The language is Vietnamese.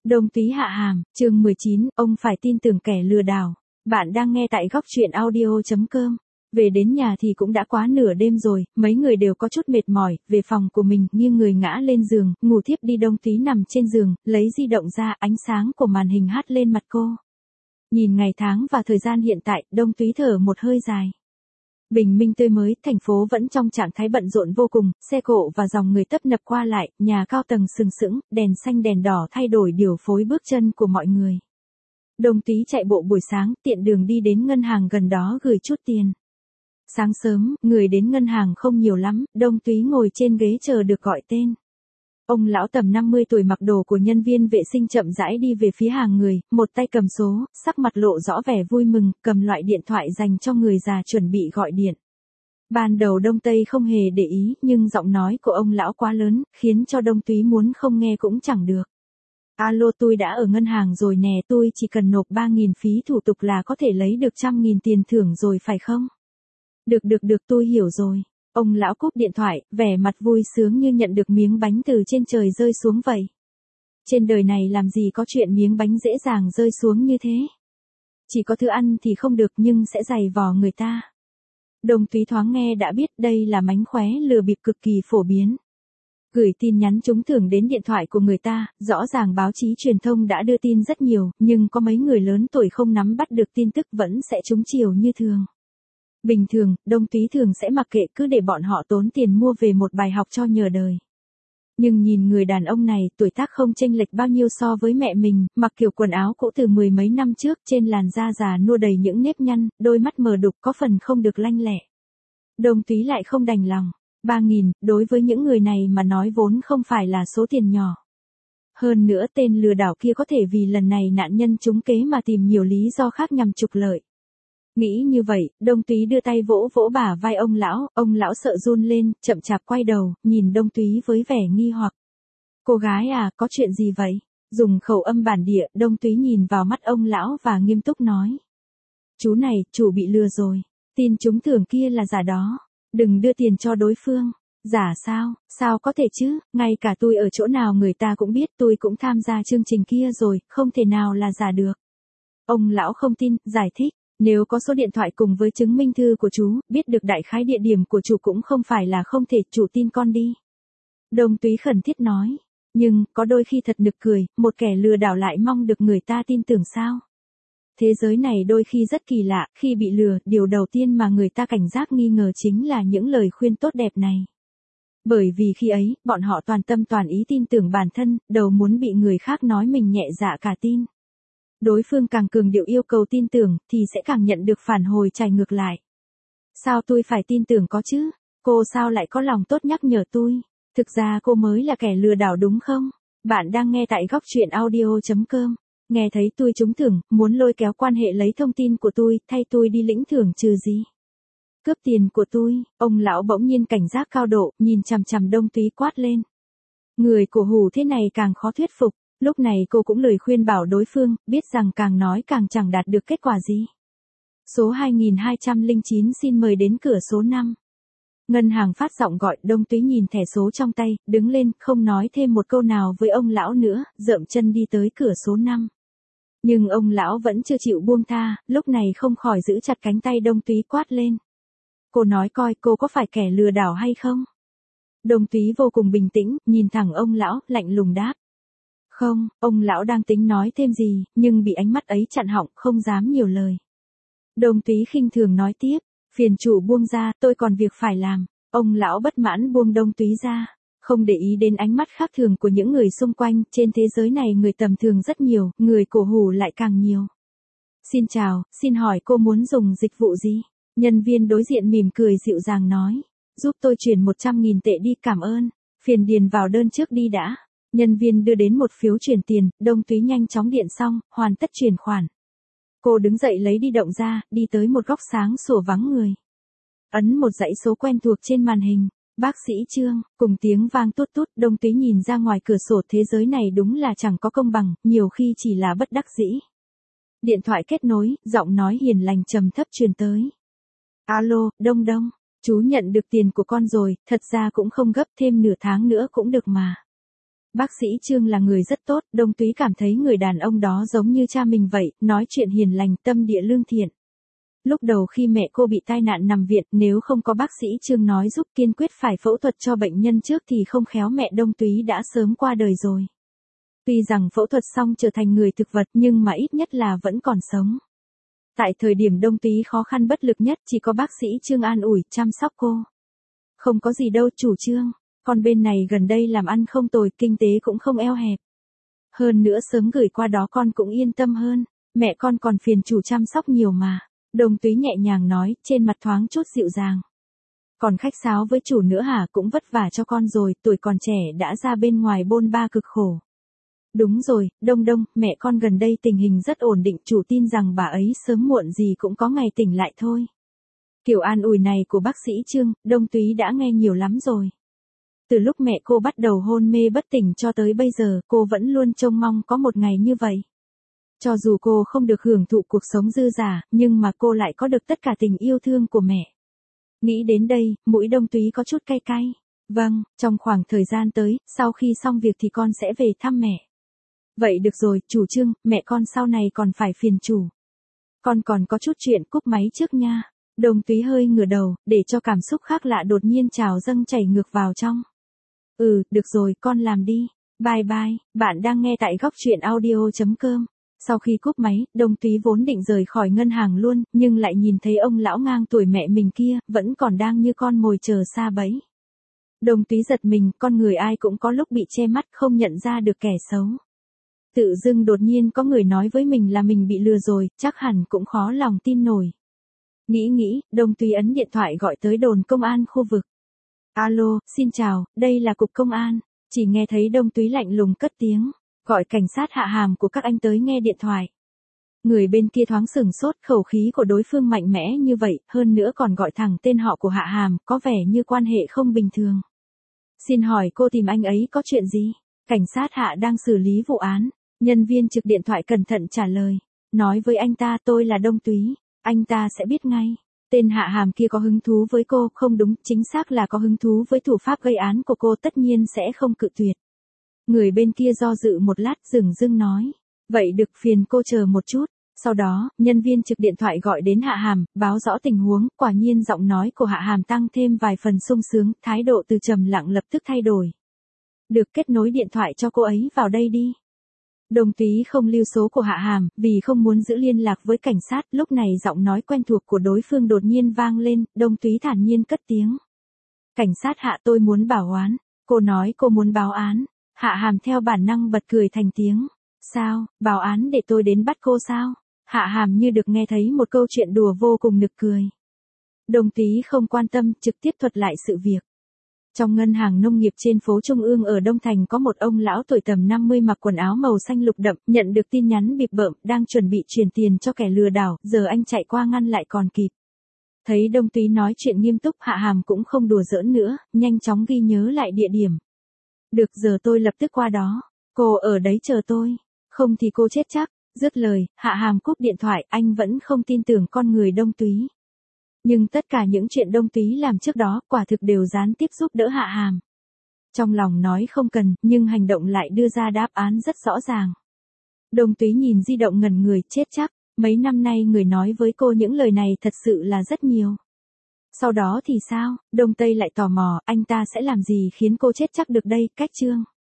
Đông Túy hạ hàm, chương 19, ông phải tin tưởng kẻ lừa đảo. Bạn đang nghe tại góc truyện audio.com. Về đến nhà thì cũng đã quá nửa đêm rồi, mấy người đều có chút mệt mỏi, về phòng của mình, nghiêng người ngã lên giường, ngủ thiếp đi. Đông Túy nằm trên giường, lấy di động ra, ánh sáng của màn hình hắt lên mặt cô. Nhìn ngày tháng và thời gian hiện tại, Đông Túy thở một hơi dài. Bình minh tươi mới, thành phố vẫn trong trạng thái bận rộn vô cùng, xe cộ và dòng người tấp nập qua lại, nhà cao tầng sừng sững, đèn xanh đèn đỏ thay đổi điều phối bước chân của mọi người. Đông Túy chạy bộ buổi sáng, tiện đường đi đến ngân hàng gần đó gửi chút tiền. Sáng sớm, người đến ngân hàng không nhiều lắm, Đông Túy ngồi trên ghế chờ được gọi tên. Ông lão tầm 50 tuổi mặc đồ của nhân viên vệ sinh chậm rãi đi về phía hàng người, một tay cầm số, sắc mặt lộ rõ vẻ vui mừng, cầm loại điện thoại dành cho người già chuẩn bị gọi điện. Ban đầu Đông Tây không hề để ý, nhưng giọng nói của ông lão quá lớn, khiến cho Đông Túy muốn không nghe cũng chẳng được. Alo, tôi đã ở ngân hàng rồi nè, tôi chỉ cần nộp 3.000 phí thủ tục là có thể lấy được 100.000 tiền thưởng rồi phải không? Được, tôi hiểu rồi. Ông lão cúp điện thoại, vẻ mặt vui sướng như nhận được miếng bánh từ trên trời rơi xuống vậy. Trên đời này làm gì có chuyện miếng bánh dễ dàng rơi xuống như thế. Chỉ có thứ ăn thì không được nhưng sẽ dày vò người ta. Đông Túy thoáng nghe đã biết đây là mánh khóe lừa bịp cực kỳ phổ biến. Gửi tin nhắn trúng thưởng đến điện thoại của người ta, rõ ràng báo chí truyền thông đã đưa tin rất nhiều, nhưng có mấy người lớn tuổi không nắm bắt được tin tức vẫn sẽ trúng chiều như thường. Bình thường, Đông Túy thường sẽ mặc kệ cứ để bọn họ tốn tiền mua về một bài học cho nhờ đời. Nhưng nhìn người đàn ông này, tuổi tác không chênh lệch bao nhiêu so với mẹ mình, mặc kiểu quần áo cũ từ mười mấy năm trước, trên làn da già nua đầy những nếp nhăn, đôi mắt mờ đục có phần không được lanh lẹ. Đông Túy lại không đành lòng. 3.000, đối với những người này mà nói vốn không phải là số tiền nhỏ. Hơn nữa tên lừa đảo kia có thể vì lần này nạn nhân trúng kế mà tìm nhiều lý do khác nhằm trục lợi. Nghĩ như vậy, Đông Túy đưa tay vỗ vỗ bả vai ông lão sợ run lên, chậm chạp quay đầu, nhìn Đông Túy với vẻ nghi hoặc. Cô gái à, có chuyện gì vậy? Dùng khẩu âm bản địa, Đông Túy nhìn vào mắt ông lão và nghiêm túc nói. Chú này, chủ bị lừa rồi, tin trúng thưởng kia là giả đó, đừng đưa tiền cho đối phương. Giả sao, sao có thể chứ, ngay cả tôi ở chỗ nào người ta cũng biết tôi cũng tham gia chương trình kia rồi, không thể nào là giả được. Ông lão không tin, giải thích. Nếu có số điện thoại cùng với chứng minh thư của chú, biết được đại khái địa điểm của chủ cũng không phải là không thể, chủ tin con đi. Đông Túy khẩn thiết nói. Nhưng, có đôi khi thật nực cười, một kẻ lừa đảo lại mong được người ta tin tưởng sao? Thế giới này đôi khi rất kỳ lạ, khi bị lừa, điều đầu tiên mà người ta cảnh giác nghi ngờ chính là những lời khuyên tốt đẹp này. Bởi vì khi ấy, bọn họ toàn tâm toàn ý tin tưởng bản thân, đầu muốn bị người khác nói mình nhẹ dạ cả tin. Đối phương càng cường điệu yêu cầu tin tưởng, thì sẽ càng nhận được phản hồi trái ngược lại. Sao tôi phải tin tưởng có chứ? Cô sao lại có lòng tốt nhắc nhở tôi? Thực ra cô mới là kẻ lừa đảo đúng không? Bạn đang nghe tại góc truyện audio.com. Nghe thấy tôi trúng thưởng, muốn lôi kéo quan hệ lấy thông tin của tôi, thay tôi đi lĩnh thưởng trừ gì? Cướp tiền của tôi, ông lão bỗng nhiên cảnh giác cao độ, nhìn chằm chằm Đông Túy quát lên. Người cổ hủ thế này càng khó thuyết phục. Lúc này cô cũng lời khuyên bảo đối phương, biết rằng càng nói càng chẳng đạt được kết quả gì. Số 2209 xin mời đến cửa số 5. Ngân hàng phát giọng gọi, Đông Túy nhìn thẻ số trong tay, đứng lên, không nói thêm một câu nào với ông lão nữa, dậm chân đi tới cửa số 5. Nhưng ông lão vẫn chưa chịu buông tha, lúc này không khỏi giữ chặt cánh tay Đông Túy quát lên. Cô nói coi cô có phải kẻ lừa đảo hay không? Đông Túy vô cùng bình tĩnh, nhìn thẳng ông lão, lạnh lùng đáp. Không, ông lão đang tính nói thêm gì, nhưng bị ánh mắt ấy chặn họng, không dám nhiều lời. Đông Túy khinh thường nói tiếp, phiền chủ buông ra, tôi còn việc phải làm. Ông lão bất mãn buông Đông Túy ra, không để ý đến ánh mắt khác thường của những người xung quanh, trên thế giới này người tầm thường rất nhiều, người cổ hủ lại càng nhiều. Xin chào, xin hỏi cô muốn dùng dịch vụ gì? Nhân viên đối diện mỉm cười dịu dàng nói, giúp tôi chuyển 100.000 tệ đi, cảm ơn, phiền điền vào đơn trước đi đã. Nhân viên đưa đến một phiếu chuyển tiền, Đông Túy nhanh chóng điện xong, hoàn tất chuyển khoản. Cô đứng dậy lấy di động ra, đi tới một góc sáng sủa vắng người. Ấn một dãy số quen thuộc trên màn hình. Bác sĩ Trương, cùng tiếng vang tút tút, Đông Túy nhìn ra ngoài cửa sổ, thế giới này đúng là chẳng có công bằng, nhiều khi chỉ là bất đắc dĩ. Điện thoại kết nối, giọng nói hiền lành trầm thấp truyền tới. Alo, Đông, chú nhận được tiền của con rồi, thật ra cũng không gấp, thêm nửa tháng nữa cũng được mà. Bác sĩ Trương là người rất tốt, Đông Túy cảm thấy người đàn ông đó giống như cha mình vậy, nói chuyện hiền lành, tâm địa lương thiện. Lúc đầu khi mẹ cô bị tai nạn nằm viện, nếu không có bác sĩ Trương nói giúp kiên quyết phải phẫu thuật cho bệnh nhân trước thì không khéo mẹ Đông Túy đã sớm qua đời rồi. Tuy rằng phẫu thuật xong trở thành người thực vật nhưng mà ít nhất là vẫn còn sống. Tại thời điểm Đông Túy khó khăn bất lực nhất chỉ có bác sĩ Trương an ủi, chăm sóc cô. Không có gì đâu chủ Trương, con bên này gần đây làm ăn không tồi, kinh tế cũng không eo hẹp. Hơn nữa sớm gửi qua đó con cũng yên tâm hơn, mẹ con còn phiền chủ chăm sóc nhiều mà. Đông Túy nhẹ nhàng nói, trên mặt thoáng chút dịu dàng. Còn khách sáo với chủ nữa hả, cũng vất vả cho con rồi, tuổi còn trẻ đã ra bên ngoài bôn ba cực khổ. Đúng rồi, Đông Đông, mẹ con gần đây tình hình rất ổn định, chủ tin rằng bà ấy sớm muộn gì cũng có ngày tỉnh lại thôi. Kiểu an ủi này của bác sĩ Trương, Đông Túy đã nghe nhiều lắm rồi. Từ lúc mẹ cô bắt đầu hôn mê bất tỉnh cho tới bây giờ, cô vẫn luôn trông mong có một ngày như vậy. Cho dù cô không được hưởng thụ cuộc sống dư dả, nhưng mà cô lại có được tất cả tình yêu thương của mẹ. Nghĩ đến đây, mũi Đông Túy có chút cay cay. Vâng, trong khoảng thời gian tới, sau khi xong việc thì con sẽ về thăm mẹ. Vậy được rồi, chủ Trương, mẹ con sau này còn phải phiền chủ. Con còn có chút chuyện, cúp máy trước nha. Đông Túy hơi ngửa đầu, để cho cảm xúc khác lạ đột nhiên trào dâng chảy ngược vào trong. Được rồi, con làm đi. Bye bye, bạn đang nghe tại góc truyện audio.com. Sau khi cúp máy, Đông Túy vốn định rời khỏi ngân hàng luôn, nhưng lại nhìn thấy ông lão ngang tuổi mẹ mình kia, vẫn còn đang như con mồi chờ sa bẫy. Đông Túy giật mình, con người ai cũng có lúc bị che mắt không nhận ra được kẻ xấu. Tự dưng đột nhiên có người nói với mình là mình bị lừa rồi, chắc hẳn cũng khó lòng tin nổi. Nghĩ, Đông Túy ấn điện thoại gọi tới đồn công an khu vực. Alo, xin chào, đây là cục công an. Chỉ nghe thấy Đông Túy lạnh lùng cất tiếng, gọi cảnh sát Hạ Hàm của các anh tới nghe điện thoại. Người bên kia thoáng sửng sốt, khẩu khí của đối phương mạnh mẽ như vậy, hơn nữa còn gọi thẳng tên họ của Hạ Hàm, có vẻ như quan hệ không bình thường. Xin hỏi cô tìm anh ấy có chuyện gì? Cảnh sát Hạ đang xử lý vụ án. Nhân viên trực điện thoại cẩn thận trả lời. Nói với anh ta tôi là Đông Túy, anh ta sẽ biết ngay. Tên Hạ Hàm kia có hứng thú với cô, không đúng, chính xác là có hứng thú với thủ pháp gây án của cô, tất nhiên sẽ không cự tuyệt. Người bên kia do dự một lát dửng dưng nói. Vậy được, phiền cô chờ một chút. Sau đó, nhân viên trực điện thoại gọi đến Hạ Hàm, báo rõ tình huống, quả nhiên giọng nói của Hạ Hàm tăng thêm vài phần sung sướng, thái độ từ trầm lặng lập tức thay đổi. Được, kết nối điện thoại cho cô ấy vào đây đi. Đông Túy không lưu số của Hạ Hàm, vì không muốn giữ liên lạc với cảnh sát, lúc này giọng nói quen thuộc của đối phương đột nhiên vang lên, Đông Túy thản nhiên cất tiếng. Cảnh sát Hạ, tôi muốn bảo oán. Cô nói cô muốn báo án. Hạ Hàm theo bản năng bật cười thành tiếng. Sao, báo án để tôi đến bắt cô sao? Hạ Hàm như được nghe thấy một câu chuyện đùa vô cùng nực cười. Đông Túy không quan tâm, trực tiếp thuật lại sự việc. Trong ngân hàng nông nghiệp trên phố Trung ương ở Đông Thành có một ông lão tuổi tầm 50 mặc quần áo màu xanh lục đậm, nhận được tin nhắn bịp bợm, đang chuẩn bị chuyển tiền cho kẻ lừa đảo, giờ anh chạy qua ngăn lại còn kịp. Thấy Đông Túy nói chuyện nghiêm túc, Hạ Hàm cũng không đùa giỡn nữa, nhanh chóng ghi nhớ lại địa điểm. Được, giờ tôi lập tức qua đó. Cô ở đấy chờ tôi. Không thì cô chết chắc. Dứt lời, Hạ Hàm cúp điện thoại, anh vẫn không tin tưởng con người Đông Túy. Nhưng tất cả những chuyện Đông Túy làm trước đó, quả thực đều gián tiếp giúp đỡ Hạ Hàm. Trong lòng nói không cần, nhưng hành động lại đưa ra đáp án rất rõ ràng. Đông Túy nhìn di động ngẩn người, chết chắc. Mấy năm nay người nói với cô những lời này thật sự là rất nhiều. Sau đó thì sao? Đông Tây lại tò mò, anh ta sẽ làm gì khiến cô chết chắc được đây, cách Trương.